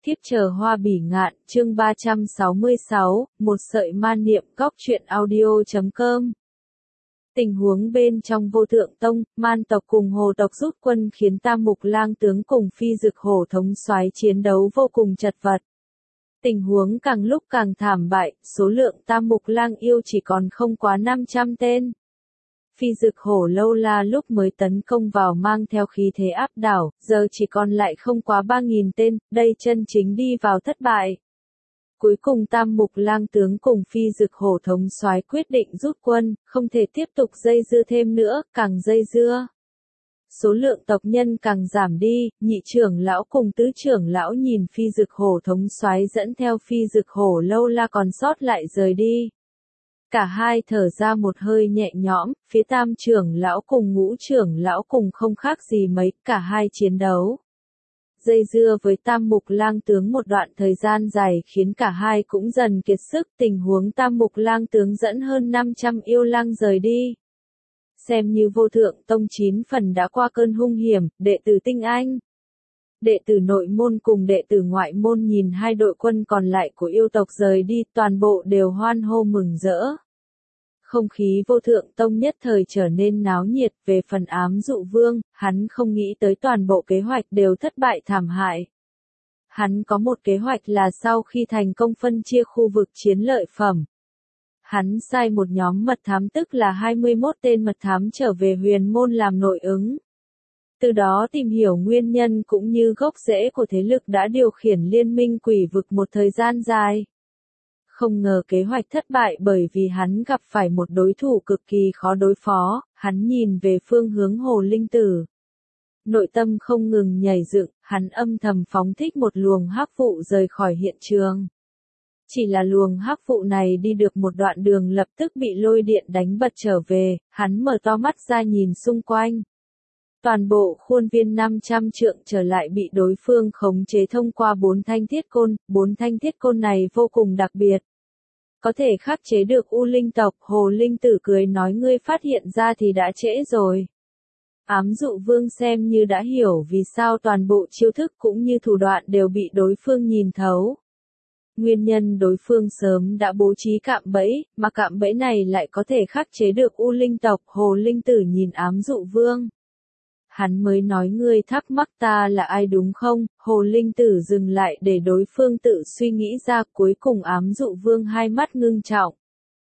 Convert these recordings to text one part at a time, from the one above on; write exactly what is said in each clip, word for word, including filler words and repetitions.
Thiếp chờ hoa bỉ ngạn, chương ba trăm sáu mươi sáu, một sợi man niệm, góc truyện audio chấm com. Tình huống bên trong Vô Thượng Tông, man tộc cùng hồ tộc rút quân khiến Tam Mục Lang tướng cùng Phi Dực Hổ thống soái chiến đấu vô cùng chật vật. Tình huống càng lúc càng thảm bại, số lượng Tam Mục Lang yêu chỉ còn không quá năm trăm tên. Phi Dực Hổ lâu la lúc mới tấn công vào mang theo khí thế áp đảo, giờ chỉ còn lại không quá ba nghìn tên, đây chân chính đi vào thất bại. Cuối cùng Tam Mục Lang tướng cùng Phi Dực Hổ thống soái quyết định rút quân, không thể tiếp tục dây dưa thêm nữa, càng dây dưa. Số lượng tộc nhân càng giảm đi, nhị trưởng lão cùng tứ trưởng lão nhìn Phi Dực Hổ thống soái dẫn theo Phi Dực Hổ lâu la còn sót lại rời đi. Cả hai thở ra một hơi nhẹ nhõm, phía tam trưởng lão cùng ngũ trưởng lão cùng không khác gì mấy, cả hai chiến đấu. Dây dưa với Tam Mục Lang tướng một đoạn thời gian dài khiến cả hai cũng dần kiệt sức, tình huống Tam Mục Lang tướng dẫn hơn năm trăm yêu lang rời đi. Xem như Vô Thượng Tông chín phần đã qua cơn hung hiểm, đệ tử tinh anh. Đệ tử nội môn cùng đệ tử ngoại môn nhìn hai đội quân còn lại của yêu tộc rời đi, toàn bộ đều hoan hô mừng rỡ. Không khí Vô Thượng Tông nhất thời trở nên náo nhiệt. Về phần Ám Dụ Vương, hắn không nghĩ tới toàn bộ kế hoạch đều thất bại thảm hại. Hắn có một kế hoạch là sau khi thành công phân chia khu vực chiến lợi phẩm. Hắn sai một nhóm mật thám tức là hai mươi mốt tên mật thám trở về huyền môn làm nội ứng. Từ đó tìm hiểu nguyên nhân cũng như gốc rễ của thế lực đã điều khiển liên minh quỷ vực một thời gian dài. Không ngờ kế hoạch thất bại bởi vì hắn gặp phải một đối thủ cực kỳ khó đối phó, hắn nhìn về phương hướng Hồ Linh Tử. Nội tâm không ngừng nhảy dựng, hắn âm thầm phóng thích một luồng hắc vụ rời khỏi hiện trường. Chỉ là luồng hắc vụ này đi được một đoạn đường lập tức bị lôi điện đánh bật trở về, hắn mở to mắt ra nhìn xung quanh. Toàn bộ khuôn viên năm trăm trượng trở lại bị đối phương khống chế thông qua bốn thanh thiết côn, bốn thanh thiết côn này vô cùng đặc biệt. Có thể khắc chế được U Linh tộc, Hồ Linh Tử cười nói ngươi phát hiện ra thì đã trễ rồi. Ám Dụ Vương xem như đã hiểu vì sao toàn bộ chiêu thức cũng như thủ đoạn đều bị đối phương nhìn thấu. Nguyên nhân đối phương sớm đã bố trí cạm bẫy, mà cạm bẫy này lại có thể khắc chế được U Linh tộc, Hồ Linh Tử nhìn Ám Dụ Vương. Hắn mới nói ngươi thắc mắc ta là ai đúng không, Hồ Linh Tử dừng lại để đối phương tự suy nghĩ ra, cuối cùng Ám Dụ Vương hai mắt ngưng trọng.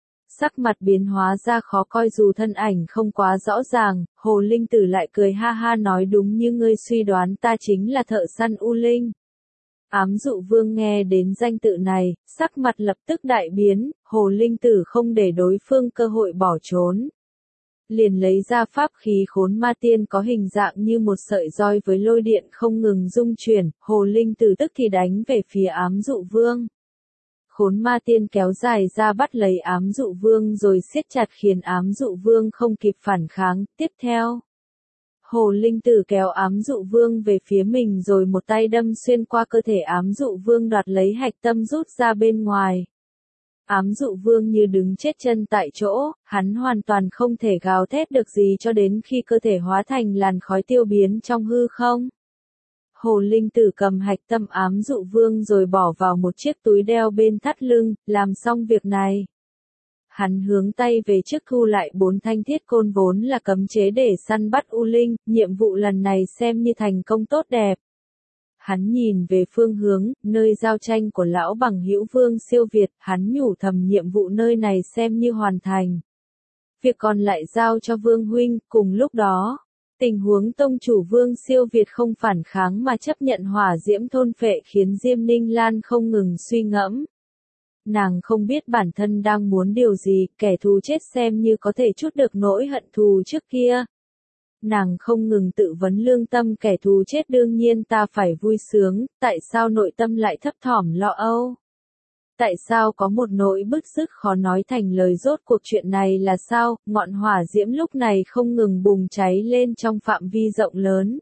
Sắc mặt biến hóa ra khó coi dù thân ảnh không quá rõ ràng, Hồ Linh Tử lại cười ha ha nói đúng như ngươi suy đoán ta chính là thợ săn U Linh. Ám Dụ Vương nghe đến danh tự này, sắc mặt lập tức đại biến, Hồ Linh Tử không để đối phương cơ hội bỏ trốn. Liền lấy ra pháp khí Khốn Ma Tiên có hình dạng như một sợi roi với lôi điện không ngừng rung chuyển, Hồ Linh Tử tức thì đánh về phía Ám Dụ Vương. Khốn Ma Tiên kéo dài ra bắt lấy Ám Dụ Vương rồi siết chặt khiến Ám Dụ Vương không kịp phản kháng, tiếp theo. Hồ Linh Tử kéo Ám Dụ Vương về phía mình rồi một tay đâm xuyên qua cơ thể Ám Dụ Vương đoạt lấy hạch tâm rút ra bên ngoài. Ám Dụ Vương như đứng chết chân tại chỗ, hắn hoàn toàn không thể gào thét được gì cho đến khi cơ thể hóa thành làn khói tiêu biến trong hư không. Hồ Linh Tử cầm hạch tâm Ám Dụ Vương rồi bỏ vào một chiếc túi đeo bên thắt lưng, làm xong việc này. Hắn hướng tay về trước thu lại bốn thanh thiết côn vốn là cấm chế để săn bắt U Linh, nhiệm vụ lần này xem như thành công tốt đẹp. Hắn nhìn về phương hướng, nơi giao tranh của lão bằng hữu Vương Siêu Việt, hắn nhủ thầm nhiệm vụ nơi này xem như hoàn thành. Việc còn lại giao cho Vương Huynh, cùng lúc đó, tình huống tông chủ Vương Siêu Việt không phản kháng mà chấp nhận hỏa diễm thôn phệ khiến Diêm Ninh Lan không ngừng suy ngẫm. Nàng không biết bản thân đang muốn điều gì, kẻ thù chết xem như có thể trút được nỗi hận thù trước kia. Nàng không ngừng tự vấn lương tâm kẻ thù chết đương nhiên ta phải vui sướng, tại sao nội tâm lại thấp thỏm lo âu? Tại sao có một nỗi bức rứt khó nói thành lời rốt cuộc chuyện này là sao? Ngọn hỏa diễm lúc này không ngừng bùng cháy lên trong phạm vi rộng lớn.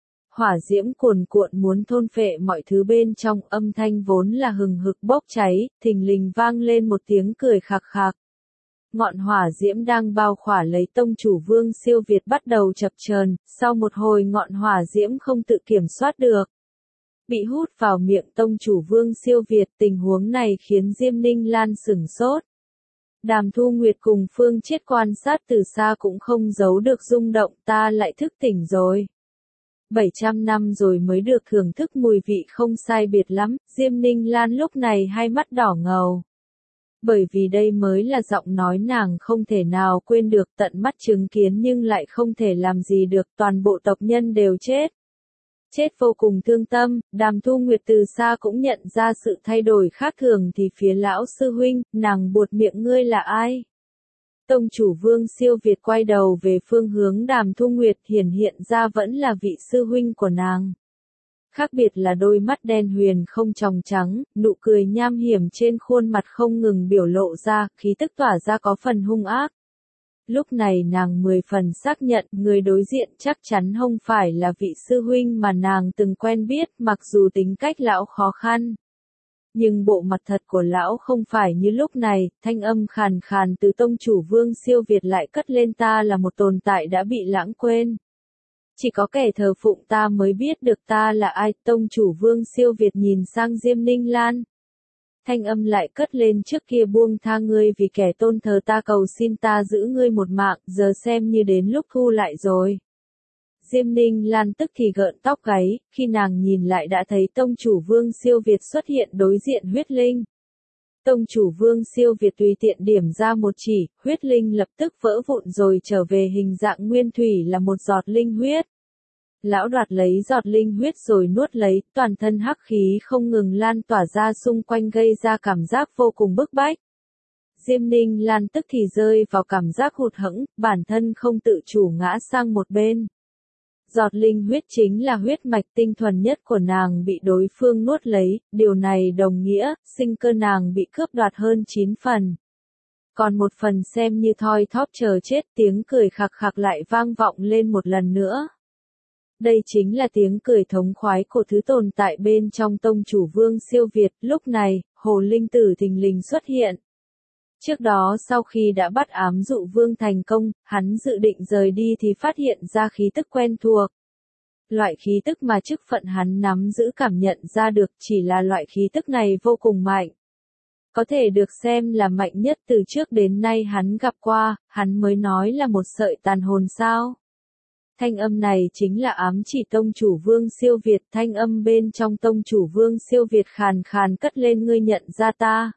Hỏa diễm cuồn cuộn muốn thôn phệ mọi thứ bên trong, âm thanh vốn là hừng hực bốc cháy, thình lình vang lên một tiếng cười khạc khạc. Ngọn hỏa diễm đang bao khỏa lấy tông chủ Vương Siêu Việt bắt đầu chập chờn, sau một hồi ngọn hỏa diễm không tự kiểm soát được. bị hút vào miệng tông chủ Vương Siêu Việt. Tình huống này khiến Diêm Ninh Lan sửng sốt. Đàm Thu Nguyệt cùng Phương Chiết quan sát từ xa cũng không giấu được rung động, ta lại thức tỉnh rồi. bảy trăm năm rồi mới được thưởng thức mùi vị không sai biệt lắm, Diêm Ninh Lan lúc này hai mắt đỏ ngầu. Bởi vì đây mới là giọng nói nàng không thể nào quên được, tận mắt chứng kiến nhưng lại không thể làm gì được, toàn bộ tộc nhân đều chết. Chết vô cùng thương tâm, Đàm Thu Nguyệt từ xa cũng nhận ra sự thay đổi khác thường thì phía lão sư huynh, nàng buột miệng ngươi là ai? Tông chủ Vương Siêu Việt quay đầu về phương hướng Đàm Thu Nguyệt, hiển hiện ra vẫn là vị sư huynh của nàng. Khác biệt là đôi mắt đen huyền không tròng trắng, nụ cười nham hiểm trên khuôn mặt không ngừng biểu lộ ra, khí tức tỏa ra có phần hung ác. Lúc này nàng mười phần xác nhận người đối diện chắc chắn không phải là vị sư huynh mà nàng từng quen biết, mặc dù tính cách lão khó khăn. Nhưng bộ mặt thật của lão không phải như lúc này, thanh âm khàn khàn từ tông chủ Vương Siêu Việt lại cất lên, ta là một tồn tại đã bị lãng quên. Chỉ có kẻ thờ phụng ta mới biết được ta là ai, tông chủ Vương Siêu Việt nhìn sang Diêm Ninh Lan. Thanh âm lại cất lên, trước kia buông tha ngươi vì kẻ tôn thờ ta, cầu xin ta giữ ngươi một mạng, giờ xem như đến lúc thu lại rồi. Diêm Ninh Lan tức thì gợn tóc gáy, khi nàng nhìn lại đã thấy tông chủ Vương Siêu Việt xuất hiện đối diện huyết linh. Tông chủ Vương Siêu Việt tùy tiện điểm ra một chỉ, huyết linh lập tức vỡ vụn rồi trở về hình dạng nguyên thủy là một giọt linh huyết. Lão đoạt lấy giọt linh huyết rồi nuốt lấy, toàn thân hắc khí không ngừng lan tỏa ra xung quanh gây ra cảm giác vô cùng bức bách. Diêm Ninh Lan tức thì rơi vào cảm giác hụt hẫng, bản thân không tự chủ ngã sang một bên. Giọt linh huyết chính là huyết mạch tinh thuần nhất của nàng bị đối phương nuốt lấy, điều này đồng nghĩa, sinh cơ nàng bị cướp đoạt hơn chín phần. Còn một phần xem như thoi thóp chờ chết, tiếng cười khạc khạc lại vang vọng lên một lần nữa. Đây chính là tiếng cười thống khoái của thứ tồn tại bên trong tông chủ Vương Siêu Việt, lúc này, Hồ Linh Tử thình lình xuất hiện. Trước đó sau khi đã bắt ám dụ vương thành công, hắn dự định rời đi thì phát hiện ra khí tức quen thuộc. Loại khí tức mà chức phận hắn nắm giữ cảm nhận ra được chỉ là loại khí tức này vô cùng mạnh. Có thể được xem là mạnh nhất từ trước đến nay hắn gặp qua, hắn mới nói là một sợi tàn hồn sao. Thanh âm này chính là ám chỉ tông chủ Vương Siêu Việt, thanh âm bên trong tông chủ Vương Siêu Việt khàn khàn cất lên, ngươi nhận ra ta.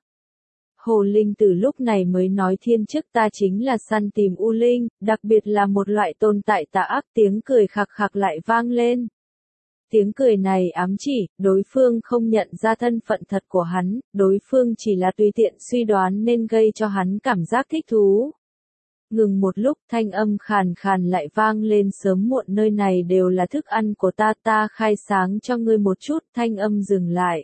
Hồ Linh Tử lúc này mới nói, thiên chức ta chính là săn tìm U Linh, đặc biệt là một loại tồn tại tà ác, tiếng cười khạc khạc lại vang lên. Tiếng cười này ám chỉ, đối phương không nhận ra thân phận thật của hắn, đối phương chỉ là tùy tiện suy đoán nên gây cho hắn cảm giác thích thú. Ngừng một lúc, thanh âm khàn khàn lại vang lên, sớm muộn nơi này đều là thức ăn của ta, ta khai sáng cho ngươi một chút, thanh âm dừng lại.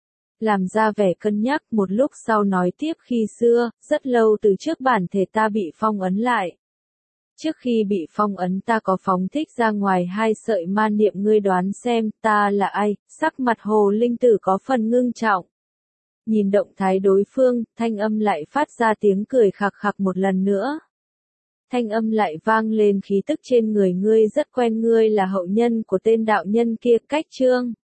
Làm ra vẻ cân nhắc, một lúc sau nói tiếp, khi xưa, rất lâu từ trước bản thể ta bị phong ấn lại. Trước khi bị phong ấn ta có phóng thích ra ngoài hai sợi ma niệm, ngươi đoán xem ta là ai, sắc mặt Hồ Linh Tử có phần ngưng trọng. Nhìn động thái đối phương, thanh âm lại phát ra tiếng cười khạc khạc một lần nữa. Thanh âm lại vang lên, khí tức trên người ngươi rất quen, ngươi là hậu nhân của tên đạo nhân kia, Cách Trương.